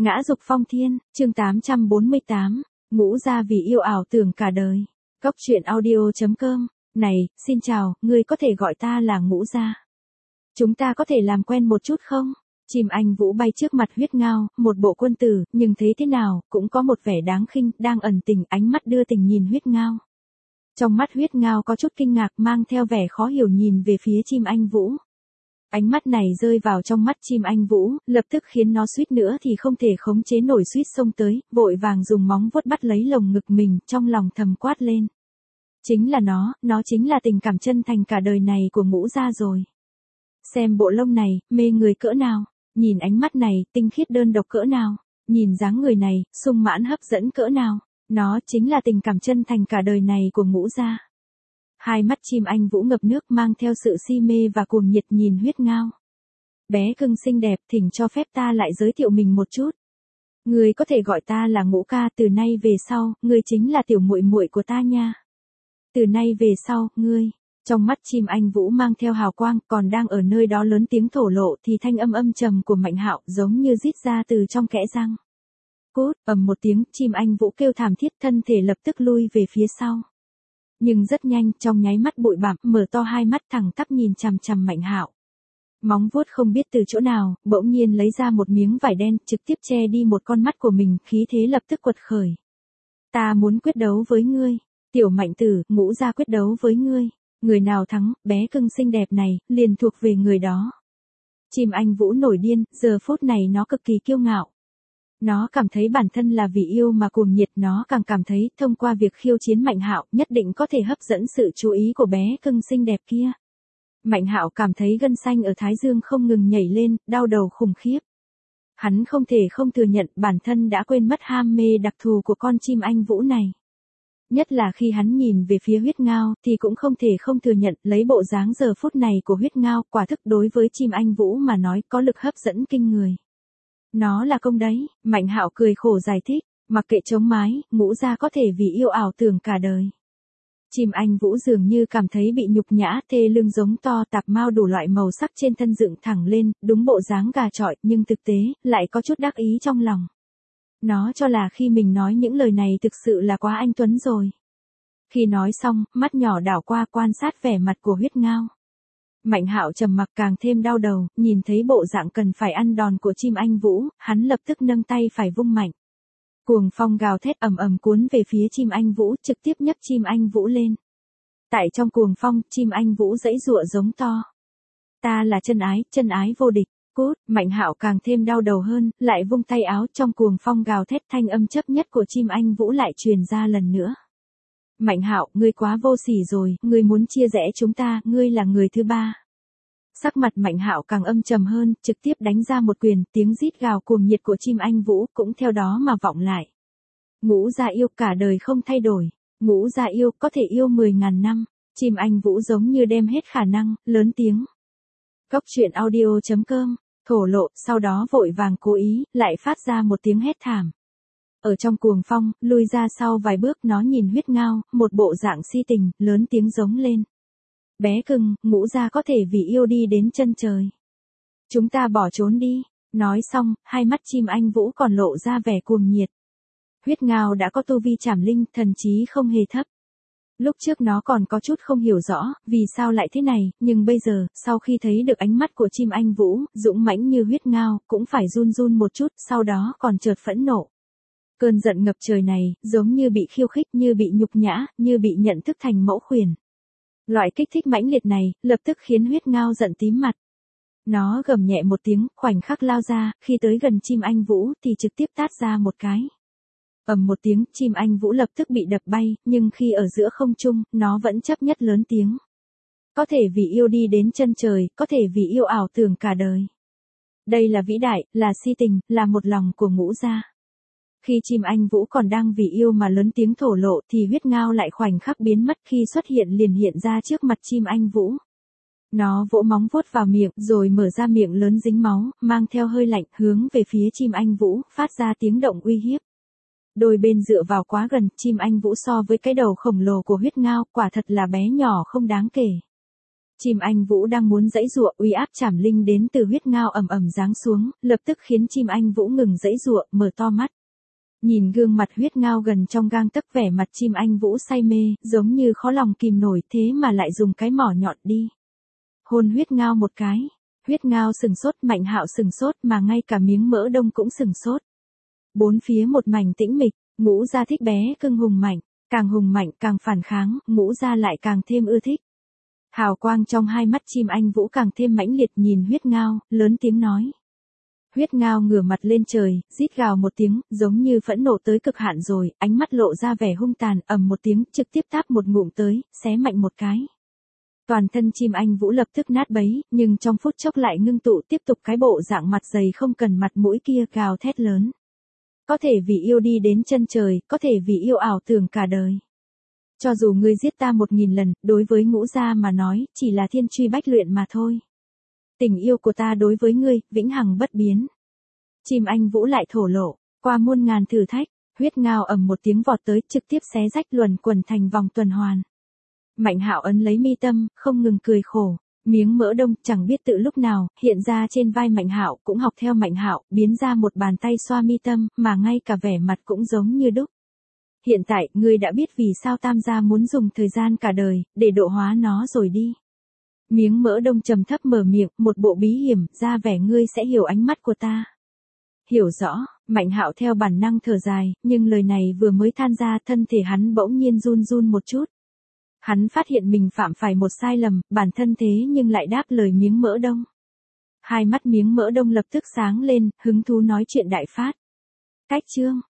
Ngã dục phong thiên, chương 848, ngũ gia vì yêu ảo tưởng cả đời. Cốc truyện audio.com, này, xin chào, ngươi có thể gọi ta là ngũ gia. Chúng ta có thể làm quen một chút không? Chim anh vũ bay trước mặt huyết ngao, một bộ quân tử, nhưng thế thế nào, cũng có một vẻ đáng khinh, đang ẩn tình, ánh mắt đưa tình nhìn huyết ngao. Trong mắt huyết ngao có chút kinh ngạc mang theo vẻ khó hiểu nhìn về phía chim anh vũ. Ánh mắt này rơi vào trong mắt chim anh vũ, lập tức khiến nó suýt nữa thì không thể khống chế nổi suýt xông tới, vội vàng dùng móng vuốt bắt lấy lồng ngực mình, trong lòng thầm quát lên. Chính là nó chính là tình cảm chân thành cả đời này của ngũ gia rồi. Xem bộ lông này, mê người cỡ nào, nhìn ánh mắt này, tinh khiết đơn độc cỡ nào, nhìn dáng người này, sung mãn hấp dẫn cỡ nào, nó chính là tình cảm chân thành cả đời này của ngũ gia. Hai mắt chim anh vũ ngập nước mang theo sự si mê và cuồng nhiệt nhìn huyết ngao. Bé cưng xinh đẹp, thỉnh cho phép ta lại giới thiệu mình một chút. Ngươi có thể gọi ta là Ngũ ca, từ nay về sau, ngươi chính là tiểu muội muội của ta nha. Từ nay về sau, ngươi. Trong mắt chim anh vũ mang theo hào quang, còn đang ở nơi đó lớn tiếng thổ lộ thì thanh âm âm trầm của Mạnh Hạo giống như rít ra từ trong kẽ răng. Cút, ầm một tiếng, chim anh vũ kêu thảm thiết, thân thể lập tức lui về phía sau. Nhưng rất nhanh, trong nháy mắt bụi bặm, mở to hai mắt thẳng tắp nhìn chằm chằm Mạnh Hạo. Móng vuốt không biết từ chỗ nào, bỗng nhiên lấy ra một miếng vải đen, trực tiếp che đi một con mắt của mình, khí thế lập tức quật khởi. Ta muốn quyết đấu với ngươi, tiểu Mạnh tử, ngũ gia quyết đấu với ngươi. Người nào thắng, bé cưng xinh đẹp này, liền thuộc về người đó. Chim anh vũ nổi điên, giờ phút này nó cực kỳ kiêu ngạo. Nó cảm thấy bản thân là vì yêu mà cuồng nhiệt, nó càng cảm thấy thông qua việc khiêu chiến Mạnh Hạo nhất định có thể hấp dẫn sự chú ý của bé cưng xinh đẹp kia. Mạnh Hạo cảm thấy gân xanh ở thái dương không ngừng nhảy lên, đau đầu khủng khiếp. Hắn không thể không thừa nhận bản thân đã quên mất ham mê đặc thù của con chim anh vũ này. Nhất là khi hắn nhìn về phía huyết ngao thì cũng không thể không thừa nhận lấy bộ dáng giờ phút này của huyết ngao quả thực đối với chim anh vũ mà nói có lực hấp dẫn kinh người. Nó là công đấy, Mạnh Hạo cười khổ giải thích, mặc kệ chống mái, ngũ gia có thể vì yêu ảo tưởng cả đời. Chim anh vũ dường như cảm thấy bị nhục nhã, thê lưng giống to tạp mao đủ loại màu sắc trên thân dựng thẳng lên, đúng bộ dáng gà chọi, nhưng thực tế, lại có chút đắc ý trong lòng. Nó cho là khi mình nói những lời này thực sự là quá anh tuấn rồi. Khi nói xong, mắt nhỏ đảo qua quan sát vẻ mặt của huyết ngao. Mạnh Hạo trầm mặc càng thêm đau đầu, nhìn thấy bộ dạng cần phải ăn đòn của chim anh vũ, hắn lập tức nâng tay phải vung mạnh. Cuồng phong gào thét ầm ầm cuốn về phía chim anh vũ, trực tiếp nhấc chim anh vũ lên. Tại trong cuồng phong, chim anh vũ giãy giụa giống to. Ta là chân ái vô địch. Cút, Mạnh Hạo càng thêm đau đầu hơn, lại vung tay áo, trong cuồng phong gào thét, thanh âm chấp nhất của chim anh vũ lại truyền ra lần nữa. Mạnh Hạo, ngươi quá vô sỉ rồi, ngươi muốn chia rẽ chúng ta, ngươi là người thứ ba. Sắc mặt Mạnh Hạo càng âm trầm hơn, trực tiếp đánh ra một quyền, tiếng rít gào cuồng nhiệt của chim anh vũ cũng theo đó mà vọng lại. Ngũ gia yêu cả đời không thay đổi, ngũ gia yêu có thể yêu 10.000 năm, chim anh vũ giống như đem hết khả năng, lớn tiếng. Cốc truyện audio.com, thổ lộ, sau đó vội vàng cố ý, lại phát ra một tiếng hét thảm. Ở trong cuồng phong, lui ra sau vài bước, nó nhìn huyết ngao, một bộ dạng si tình, lớn tiếng giống lên. Bé cưng, ngũ gia có thể vì yêu đi đến chân trời. Chúng ta bỏ trốn đi. Nói xong, hai mắt chim anh vũ còn lộ ra vẻ cuồng nhiệt. Huyết ngao đã có tu vi trảm linh, thần trí không hề thấp. Lúc trước nó còn có chút không hiểu rõ, vì sao lại thế này, nhưng bây giờ, sau khi thấy được ánh mắt của chim anh vũ, dũng mãnh như huyết ngao, cũng phải run run một chút, sau đó còn chợt phẫn nộ. Cơn giận ngập trời này, giống như bị khiêu khích, như bị nhục nhã, như bị nhận thức thành mẫu khuyển. Loại kích thích mãnh liệt này, lập tức khiến huyết ngao giận tím mặt. Nó gầm nhẹ một tiếng, khoảnh khắc lao ra, khi tới gần chim anh vũ, thì trực tiếp tát ra một cái. Ầm một tiếng, chim anh vũ lập tức bị đập bay, nhưng khi ở giữa không trung, nó vẫn chấp nhất lớn tiếng. Có thể vì yêu đi đến chân trời, có thể vì yêu ảo tưởng cả đời. Đây là vĩ đại, là si tình, là một lòng của ngũ gia. Khi chim anh vũ còn đang vì yêu mà lớn tiếng thổ lộ thì huyết ngao lại khoảnh khắc biến mất, khi xuất hiện liền hiện ra trước mặt chim anh vũ. Nó vỗ móng vuốt vào miệng rồi mở ra miệng lớn dính máu, mang theo hơi lạnh hướng về phía chim anh vũ, phát ra tiếng động uy hiếp. Đôi bên dựa vào quá gần, chim anh vũ so với cái đầu khổng lồ của huyết ngao quả thật là bé nhỏ không đáng kể. Chim anh Vũ đang muốn giãy giụa, uy áp trảm linh đến từ huyết ngao ầm ầm giáng xuống, lập tức khiến chim anh Vũ ngừng giãy giụa, mở to mắt. Nhìn gương mặt huyết ngao gần trong gang tấc, vẻ mặt chim anh Vũ say mê, giống như khó lòng kìm nổi, thế mà lại dùng cái mỏ nhọn đi hôn huyết ngao một cái. Huyết ngao sừng sốt, Mạnh Hạo sừng sốt, mà ngay cả Miếng Mỡ Đông cũng sừng sốt. Bốn phía một mảnh tĩnh mịch. Ngũ Gia thích bé cưng hùng mạnh, càng hùng mạnh càng phản kháng, Ngũ Gia lại càng thêm ưa thích. Hào quang trong hai mắt chim anh Vũ càng thêm mãnh liệt, nhìn huyết ngao, lớn tiếng nói. Huyết ngao ngửa mặt lên trời, rít gào một tiếng, giống như phẫn nộ tới cực hạn rồi, ánh mắt lộ ra vẻ hung tàn, ầm một tiếng, trực tiếp táp một ngụm tới, xé mạnh một cái. Toàn thân chim anh Vũ lập tức nát bấy, nhưng trong phút chốc lại ngưng tụ tiếp tục cái bộ dạng mặt dày không cần mặt mũi kia, gào thét lớn. Có thể vì yêu đi đến chân trời, có thể vì yêu ảo tưởng cả đời. Cho dù ngươi giết ta 1000 lần, đối với Ngũ Gia mà nói, chỉ là thiên truy bách luyện mà thôi. Tình yêu của ta đối với ngươi, vĩnh hằng bất biến. Chim anh Vũ lại thổ lộ, qua muôn ngàn thử thách, huyết ngao ầm một tiếng vọt tới, trực tiếp xé rách luẩn quẩn thành vòng tuần hoàn. Mạnh Hạo ấn lấy mi tâm, không ngừng cười khổ. Miếng Mỡ Đông chẳng biết tự lúc nào, hiện ra trên vai Mạnh Hạo, cũng học theo Mạnh Hạo, biến ra một bàn tay xoa mi tâm, mà ngay cả vẻ mặt cũng giống như đúc. Hiện tại, ngươi đã biết vì sao Tam gia muốn dùng thời gian cả đời, để độ hóa nó rồi đi. Miếng Mỡ Đông trầm thấp mở miệng, một bộ bí hiểm, ra vẻ ngươi sẽ hiểu ánh mắt của ta. Hiểu rõ, Mạnh Hạo theo bản năng thở dài, nhưng lời này vừa mới than ra, thân thể hắn bỗng nhiên run run một chút. Hắn phát hiện mình phạm phải một sai lầm, bản thân thế nhưng lại đáp lời Miếng Mỡ Đông. Hai mắt Miếng Mỡ Đông lập tức sáng lên, hứng thú nói chuyện đại phát. Cách chương